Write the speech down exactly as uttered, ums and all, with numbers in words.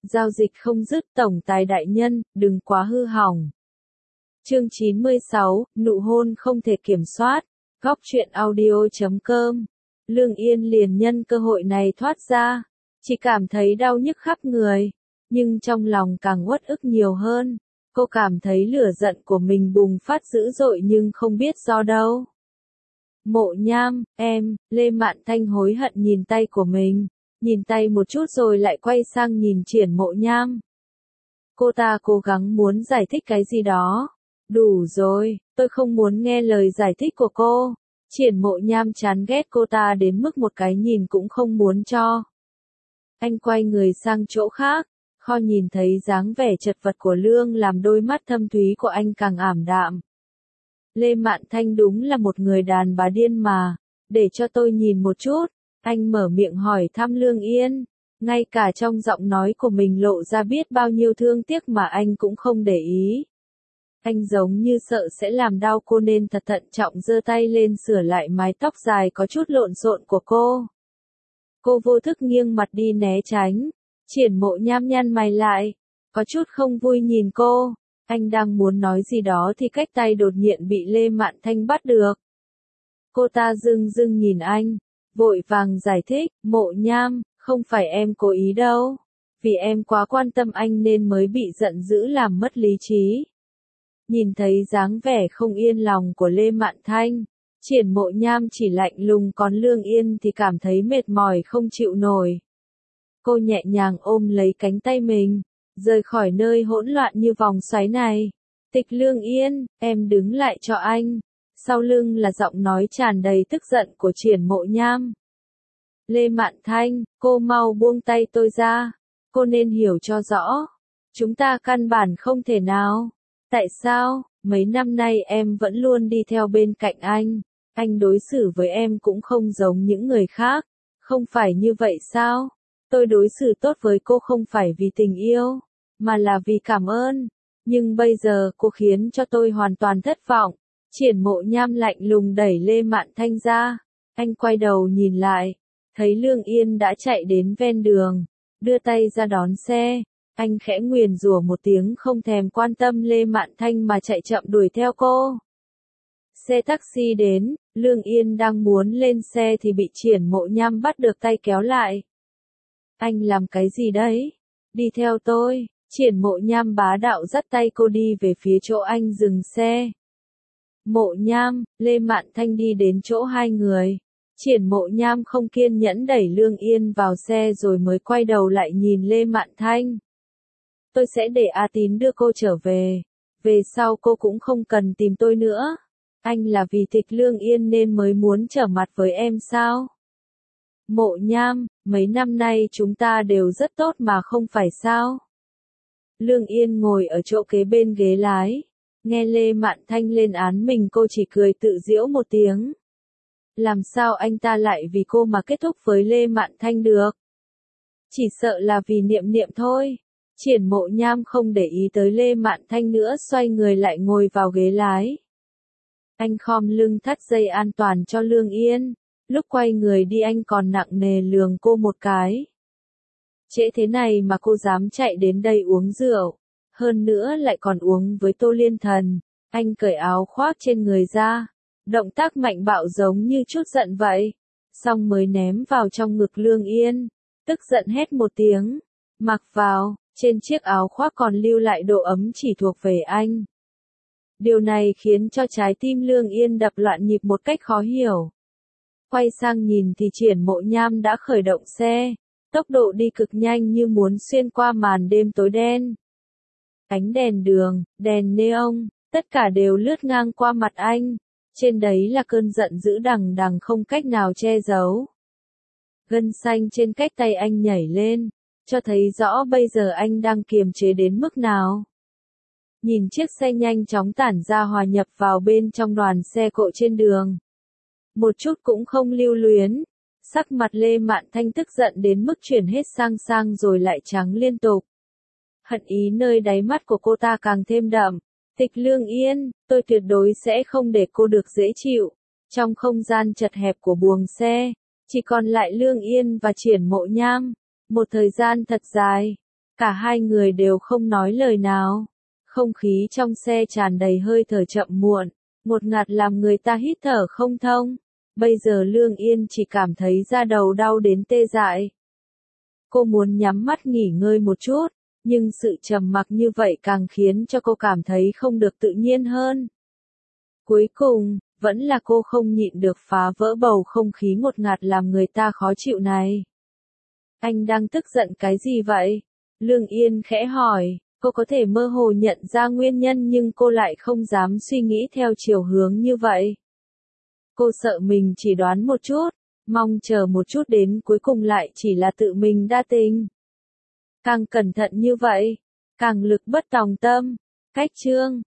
Giao dịch không dứt, tổng tài đại nhân, đừng quá hư hỏng. Chương chín mươi sáu, nụ hôn không thể kiểm soát. Góc truyện audio chấm com. Lương Yên liền nhân cơ hội này thoát ra, chỉ cảm thấy đau nhức khắp người, nhưng trong lòng càng uất ức nhiều hơn. Cô cảm thấy lửa giận của mình bùng phát dữ dội nhưng không biết do đâu. Mộ Nham, em, Lê Mạn Thanh hối hận nhìn tay của mình, nhìn tay một chút rồi lại quay sang nhìn Triển Mộ Nham. Cô ta cố gắng muốn giải thích cái gì đó. Đủ rồi, tôi không muốn nghe lời giải thích của cô. Triển Mộ Nham chán ghét cô ta đến mức một cái nhìn cũng không muốn cho. Anh quay người sang chỗ khác, Kho nhìn thấy dáng vẻ chật vật của Lương làm đôi mắt thâm thúy của anh càng ảm đạm. Lê Mạn Thanh đúng là một người đàn bà điên mà, để cho tôi nhìn một chút. Anh mở miệng hỏi thăm Lương Yên, ngay cả trong giọng nói của mình lộ ra biết bao nhiêu thương tiếc mà anh cũng không để ý. Anh giống như sợ sẽ làm đau cô nên thật thận trọng giơ tay lên sửa lại mái tóc dài có chút lộn xộn của cô. Cô vô thức nghiêng mặt đi né tránh. Triển Mộ Nham nhăn mày lại, có chút không vui nhìn cô. Anh đang muốn nói gì đó thì cách tay đột nhiên bị Lê Mạn Thanh bắt được. Cô ta dưng dưng nhìn anh, vội vàng giải thích, Mộ Nham, không phải em cố ý đâu. Vì em quá quan tâm anh nên mới bị giận dữ làm mất lý trí. Nhìn thấy dáng vẻ không yên lòng của Lê Mạn Thanh, Triển Mộ Nham chỉ lạnh lùng, còn Lương Yên thì cảm thấy mệt mỏi không chịu nổi. Cô nhẹ nhàng ôm lấy cánh tay mình, rời khỏi nơi hỗn loạn như vòng xoáy này. Tịch Lương Yên, em đứng lại cho anh. Sau lưng là giọng nói tràn đầy tức giận của Triển Mộ Nham. Lê Mạn Thanh, cô mau buông tay tôi ra. Cô nên hiểu cho rõ. Chúng ta căn bản không thể nào. Tại sao, mấy năm nay em vẫn luôn đi theo bên cạnh anh. Anh đối xử với em cũng không giống những người khác. Không phải như vậy sao? Tôi đối xử tốt với cô không phải vì tình yêu, mà là vì cảm ơn. Nhưng bây giờ cô khiến cho tôi hoàn toàn thất vọng. Triển Mộ Nham lạnh lùng đẩy Lê Mạn Thanh ra. Anh quay đầu nhìn lại, thấy Lương Yên đã chạy đến ven đường, đưa tay ra đón xe. Anh khẽ nguyền rủa một tiếng không thèm quan tâm Lê Mạn Thanh mà chạy chậm đuổi theo cô. Xe taxi đến, Lương Yên đang muốn lên xe thì bị Triển Mộ Nham bắt được tay kéo lại. Anh làm cái gì đấy? Đi theo tôi. Triển Mộ Nham bá đạo dắt tay cô đi về phía chỗ anh dừng xe. Mộ Nham, Lê Mạn Thanh đi đến chỗ hai người. Triển Mộ Nham không kiên nhẫn đẩy Lương Yên vào xe rồi mới quay đầu lại nhìn Lê Mạn Thanh. Tôi sẽ để A Tín đưa cô trở về. Về sau cô cũng không cần tìm tôi nữa. Anh là vì Tịch Lương Yên nên mới muốn trở mặt với em sao? Mộ Nham, mấy năm nay chúng ta đều rất tốt mà không phải sao? Lương Yên ngồi ở chỗ kế bên ghế lái. Nghe Lê Mạn Thanh lên án mình cô chỉ cười tự giễu một tiếng. Làm sao anh ta lại vì cô mà kết thúc với Lê Mạn Thanh được? Chỉ sợ là vì Niệm Niệm thôi. Triển Mộ Nham không để ý tới Lê Mạn Thanh nữa, xoay người lại ngồi vào ghế lái. Anh khom lưng thắt dây an toàn cho Lương Yên. Lúc quay người đi anh còn nặng nề lườm cô một cái. Trễ thế này mà cô dám chạy đến đây uống rượu. Hơn nữa lại còn uống với Tô Liên Thần. Anh cởi áo khoác trên người ra. Động tác mạnh bạo giống như chút giận vậy. Xong mới ném vào trong ngực Lương Yên. Tức giận hét một tiếng. Mặc vào, trên chiếc áo khoác còn lưu lại độ ấm chỉ thuộc về anh. Điều này khiến cho trái tim Lương Yên đập loạn nhịp một cách khó hiểu. Quay sang nhìn thì Triển Mộ Nham đã khởi động xe, tốc độ đi cực nhanh như muốn xuyên qua màn đêm tối đen. Ánh đèn đường, đèn neon, tất cả đều lướt ngang qua mặt anh, trên đấy là cơn giận dữ đằng đằng không cách nào che giấu. Gân xanh trên cách tay anh nhảy lên, cho thấy rõ bây giờ anh đang kiềm chế đến mức nào. Nhìn chiếc xe nhanh chóng tản ra hòa nhập vào bên trong đoàn xe cộ trên đường. Một chút cũng không lưu luyến. Sắc mặt Lê Mạn Thanh tức giận đến mức chuyển hết sang sang rồi lại trắng liên tục. Hận ý nơi đáy mắt của cô ta càng thêm đậm. Tịch Lương Yên, tôi tuyệt đối sẽ không để cô được dễ chịu. Trong không gian chật hẹp của buồng xe, chỉ còn lại Lương Yên và Triển Mộ Nham. Một thời gian thật dài, Cả hai người đều không nói lời nào. Không khí trong xe tràn đầy hơi thở chậm muộn, ngột ngạt làm người ta hít thở không thông. Bây giờ Lương Yên chỉ cảm thấy da đầu đau đến tê dại. Cô muốn nhắm mắt nghỉ ngơi một chút, nhưng sự trầm mặc như vậy càng khiến cho cô cảm thấy không được tự nhiên hơn. Cuối cùng, vẫn là cô không nhịn được phá vỡ bầu không khí ngột ngạt làm người ta khó chịu này. Anh đang tức giận cái gì vậy? Lương Yên khẽ hỏi, cô có thể mơ hồ nhận ra nguyên nhân nhưng cô lại không dám suy nghĩ theo chiều hướng như vậy. Cô sợ mình chỉ đoán một chút, mong chờ một chút đến cuối cùng lại chỉ là tự mình đa tình. Càng cẩn thận như vậy, càng lực bất tòng tâm. Cách chương